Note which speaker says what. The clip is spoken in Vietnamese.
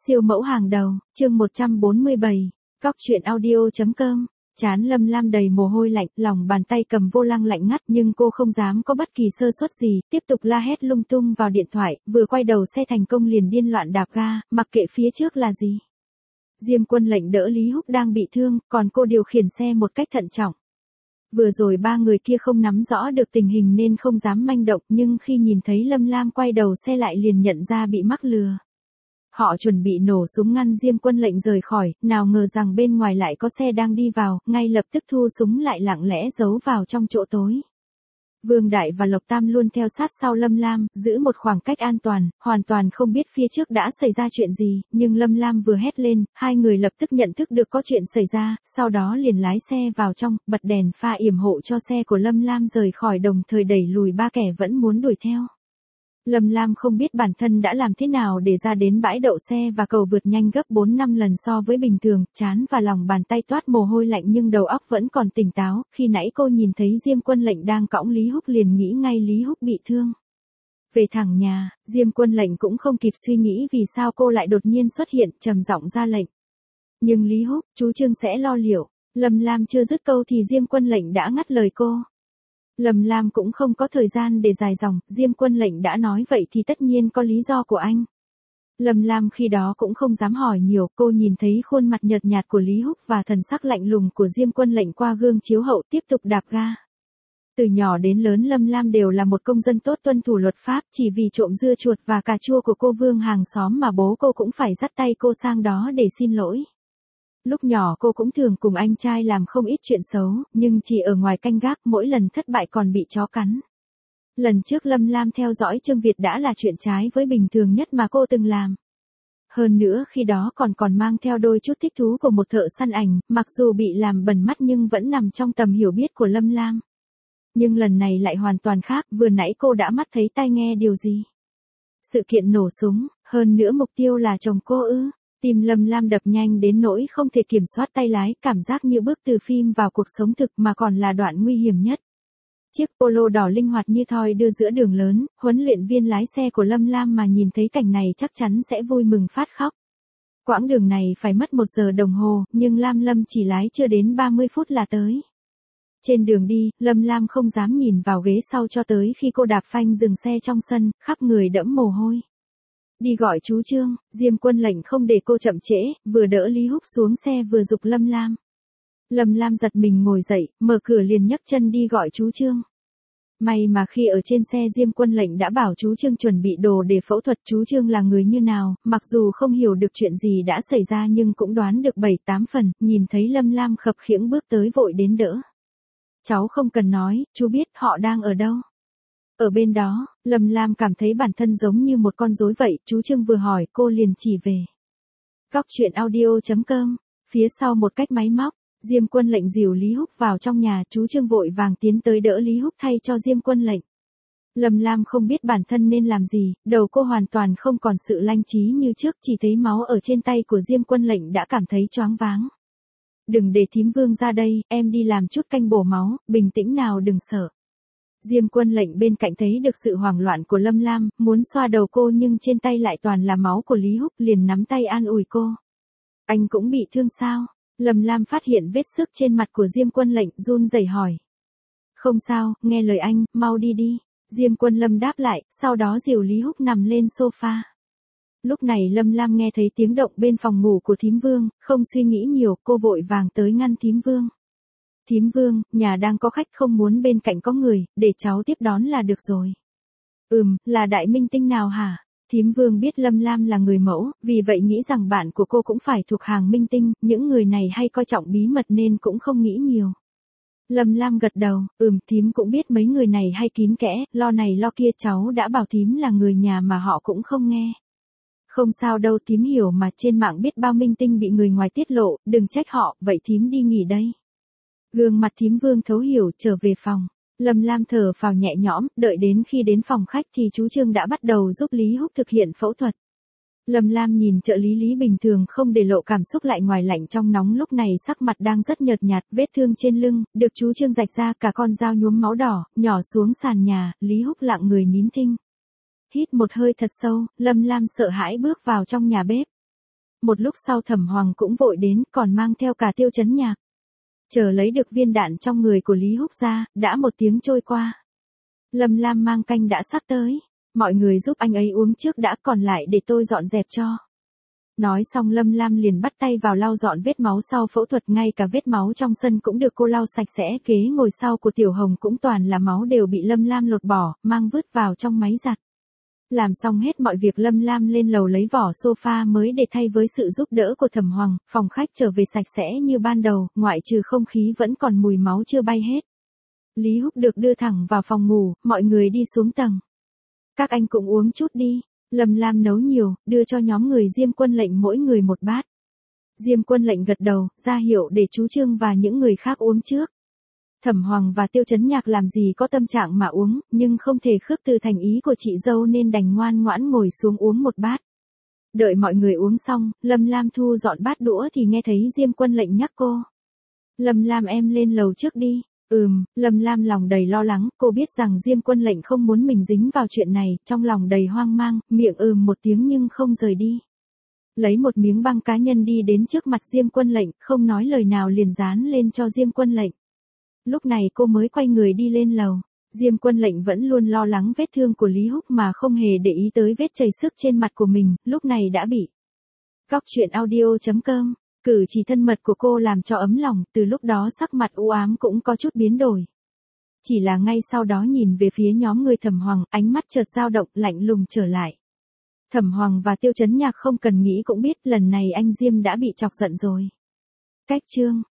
Speaker 1: Siêu mẫu hàng đầu, chương 147, Cóc truyện audio.com. Trán Lâm Lam đầy mồ hôi lạnh, lòng bàn tay cầm vô lăng lạnh ngắt nhưng cô không dám có bất kỳ sơ suất gì, tiếp tục la hét lung tung vào điện thoại, vừa quay đầu xe thành công liền điên loạn đạp ga, mặc kệ phía trước là gì. Diêm Quân lệnh đỡ Lý Húc đang bị thương, còn cô điều khiển xe một cách thận trọng. Vừa rồi ba người kia không nắm rõ được tình hình nên không dám manh động, nhưng khi nhìn thấy Lâm Lam quay đầu xe lại liền nhận ra bị mắc lừa. Họ chuẩn bị nổ súng ngăn Diêm Quân lệnh rời khỏi, nào ngờ rằng bên ngoài lại có xe đang đi vào, ngay lập tức thu súng lại lặng lẽ giấu vào trong chỗ tối. Vương Đại và Lộc Tam luôn theo sát sau Lâm Lam, giữ một khoảng cách an toàn, hoàn toàn không biết phía trước đã xảy ra chuyện gì, nhưng Lâm Lam vừa hét lên, hai người lập tức nhận thức được có chuyện xảy ra, sau đó liền lái xe vào trong, bật đèn pha yểm hộ cho xe của Lâm Lam rời khỏi, đồng thời đẩy lùi ba kẻ vẫn muốn đuổi theo. Lâm Lam không biết bản thân đã làm thế nào để ra đến bãi đậu xe và cầu vượt nhanh gấp 4-5 lần so với bình thường, trán và lòng bàn tay toát mồ hôi lạnh nhưng đầu óc vẫn còn tỉnh táo, khi nãy cô nhìn thấy Diêm Quân lệnh đang cõng Lý Húc liền nghĩ ngay Lý Húc bị thương. Về thẳng nhà, Diêm Quân lệnh cũng không kịp suy nghĩ vì sao cô lại đột nhiên xuất hiện, trầm giọng ra lệnh. Nhưng Lý Húc, chú Trương sẽ lo liệu. Lâm Lam chưa dứt câu thì Diêm Quân lệnh đã ngắt lời cô. Lâm Lam cũng không có thời gian để dài dòng, Diêm Quân lệnh đã nói vậy thì tất nhiên có lý do của anh. Lâm Lam khi đó cũng không dám hỏi nhiều, cô nhìn thấy khuôn mặt nhợt nhạt của Lý Húc và thần sắc lạnh lùng của Diêm Quân lệnh qua gương chiếu hậu tiếp tục đạp ga. Từ nhỏ đến lớn Lâm Lam đều là một công dân tốt tuân thủ luật pháp, chỉ vì trộm dưa chuột và cà chua của cô Vương hàng xóm mà bố cô cũng phải dắt tay cô sang đó để xin lỗi. Lúc nhỏ cô cũng thường cùng anh trai làm không ít chuyện xấu, nhưng chỉ ở ngoài canh gác, mỗi lần thất bại còn bị chó cắn. Lần trước Lâm Lam theo dõi Trương Việt đã là chuyện trái với bình thường nhất mà cô từng làm. Hơn nữa khi đó còn mang theo đôi chút thích thú của một thợ săn ảnh, mặc dù bị làm bẩn mắt nhưng vẫn nằm trong tầm hiểu biết của Lâm Lam. Nhưng lần này lại hoàn toàn khác, vừa nãy cô đã mắt thấy tai nghe điều gì. Sự kiện nổ súng, hơn nữa mục tiêu là chồng cô ư. Tim Lâm Lam đập nhanh đến nỗi không thể kiểm soát tay lái, cảm giác như bước từ phim vào cuộc sống thực mà còn là đoạn nguy hiểm nhất. Chiếc Polo đỏ linh hoạt như thoi đưa giữa đường lớn, huấn luyện viên lái xe của Lâm Lam mà nhìn thấy cảnh này chắc chắn sẽ vui mừng phát khóc. Quãng đường này phải mất 1 giờ đồng hồ, nhưng Lâm chỉ lái chưa đến 30 phút là tới. Trên đường đi, Lâm Lam không dám nhìn vào ghế sau cho tới khi cô đạp phanh dừng xe trong sân, khắp người đẫm mồ hôi. Đi gọi chú Trương, Diêm Quân lệnh không để cô chậm trễ, vừa đỡ Lý Húc xuống xe vừa giục Lâm Lam. Lâm Lam giật mình ngồi dậy, mở cửa liền nhấc chân đi gọi chú Trương. May mà khi ở trên xe Diêm Quân lệnh đã bảo chú Trương chuẩn bị đồ để phẫu thuật. Chú Trương là người như nào, mặc dù không hiểu được chuyện gì đã xảy ra nhưng cũng đoán được 7-8 phần, nhìn thấy Lâm Lam khập khiễng bước tới vội đến đỡ. Cháu không cần nói, chú biết họ đang ở đâu. Ở bên đó, Lâm Lam cảm thấy bản thân giống như một con rối vậy, chú Trương vừa hỏi cô liền chỉ về. Cóc truyện audio.com, phía sau một cách máy móc, Diêm Quân lệnh dìu Lý Húc vào trong nhà, chú Trương vội vàng tiến tới đỡ Lý Húc thay cho Diêm Quân lệnh. Lâm Lam không biết bản thân nên làm gì, đầu cô hoàn toàn không còn sự lanh trí như trước, chỉ thấy máu ở trên tay của Diêm Quân lệnh đã cảm thấy choáng váng. Đừng để thím Vương ra đây, em đi làm chút canh bổ máu, bình tĩnh nào đừng sợ. Diêm Quân lệnh bên cạnh thấy được sự hoảng loạn của Lâm Lam, muốn xoa đầu cô nhưng trên tay lại toàn là máu của Lý Húc, liền nắm tay an ủi cô. Anh cũng bị thương sao? Lâm Lam phát hiện vết xước trên mặt của Diêm Quân lệnh, run rẩy hỏi. Không sao, nghe lời anh, mau đi đi. Diêm Quân Lâm đáp lại, sau đó dìu Lý Húc nằm lên sofa. Lúc này Lâm Lam nghe thấy tiếng động bên phòng ngủ của thím Vương, không suy nghĩ nhiều, cô vội vàng tới ngăn thím Vương. Thím Vương, nhà đang có khách không muốn bên cạnh có người, để cháu tiếp đón là được rồi. Là đại minh tinh nào hả? Thím Vương biết Lâm Lam là người mẫu, vì vậy nghĩ rằng bạn của cô cũng phải thuộc hàng minh tinh, những người này hay coi trọng bí mật nên cũng không nghĩ nhiều. Lâm Lam gật đầu, thím cũng biết mấy người này hay kín kẽ, lo này lo kia, cháu đã bảo thím là người nhà mà họ cũng không nghe. Không sao đâu, thím hiểu mà, trên mạng biết bao minh tinh bị người ngoài tiết lộ, đừng trách họ, vậy thím đi nghỉ đây. Gương mặt thím Vương thấu hiểu, trở về phòng. Lâm Lam thở phào nhẹ nhõm, đợi đến khi đến phòng khách thì chú Trương đã bắt đầu giúp Lý Húc thực hiện phẫu thuật. Lâm Lam nhìn trợ lý Lý bình thường không để lộ cảm xúc lại ngoài lạnh trong nóng, lúc này sắc mặt đang rất nhợt nhạt, vết thương trên lưng, được chú Trương rạch ra, cả con dao nhuốm máu đỏ, nhỏ xuống sàn nhà, Lý Húc lặng người nín thinh. Hít một hơi thật sâu, Lâm Lam sợ hãi bước vào trong nhà bếp. một lúc sau Thẩm Hoàng cũng vội đến, còn mang theo cả Tiêu Chấn Nhạc. Chờ lấy được viên đạn trong người của Lý Húc ra, đã 1 tiếng trôi qua. Lâm Lam mang canh đã sắp tới, mọi người giúp anh ấy uống trước đã, còn lại để tôi dọn dẹp cho. Nói xong Lâm Lam liền bắt tay vào lau dọn vết máu sau phẫu thuật, ngay cả vết máu trong sân cũng được cô lau sạch sẽ, ghế ngồi sau của Tiểu Hồng cũng toàn là máu đều bị Lâm Lam lột bỏ, mang vứt vào trong máy giặt. Làm xong hết mọi việc Lâm Lam lên lầu lấy vỏ sofa mới để thay với sự giúp đỡ của Thẩm Hoàng, phòng khách trở về sạch sẽ như ban đầu, ngoại trừ không khí vẫn còn mùi máu chưa bay hết. Lý Húc được đưa thẳng vào phòng ngủ, mọi người đi xuống tầng. Các anh cũng uống chút đi. Lâm Lam nấu nhiều, đưa cho nhóm người Diêm Quân Lệnh mỗi người 1 bát. Diêm Quân Lệnh gật đầu, ra hiệu để chú Trương và những người khác uống trước. Thẩm Hoàng và Tiêu Chấn Nhạc làm gì có tâm trạng mà uống, nhưng không thể khước từ thành ý của chị dâu nên đành ngoan ngoãn ngồi xuống uống 1 bát. Đợi mọi người uống xong, Lâm Lam thu dọn bát đũa thì nghe thấy Diêm Quân Lệnh nhắc cô. Lâm Lam em lên lầu trước đi. Lâm Lam lòng đầy lo lắng, cô biết rằng Diêm Quân Lệnh không muốn mình dính vào chuyện này, trong lòng đầy hoang mang, miệng 1 tiếng nhưng không rời đi. Lấy một miếng băng cá nhân đi đến trước mặt Diêm Quân Lệnh, không nói lời nào liền dán lên cho Diêm Quân Lệnh. Lúc này cô mới quay người đi lên lầu. Diêm Quân Lệnh vẫn luôn lo lắng vết thương của Lý Húc mà không hề để ý tới vết chảy xước trên mặt của mình, lúc này đã bị. Cóc truyện audio.com. Cử chỉ thân mật của cô làm cho ấm lòng, từ lúc đó sắc mặt u ám cũng có chút biến đổi. Chỉ là ngay sau đó nhìn về phía nhóm người Thẩm Hoàng, ánh mắt chợt dao động, lạnh lùng trở lại. Thẩm Hoàng và Tiêu Chấn Nhạc không cần nghĩ cũng biết lần này anh Diêm đã bị chọc giận rồi. Cách chương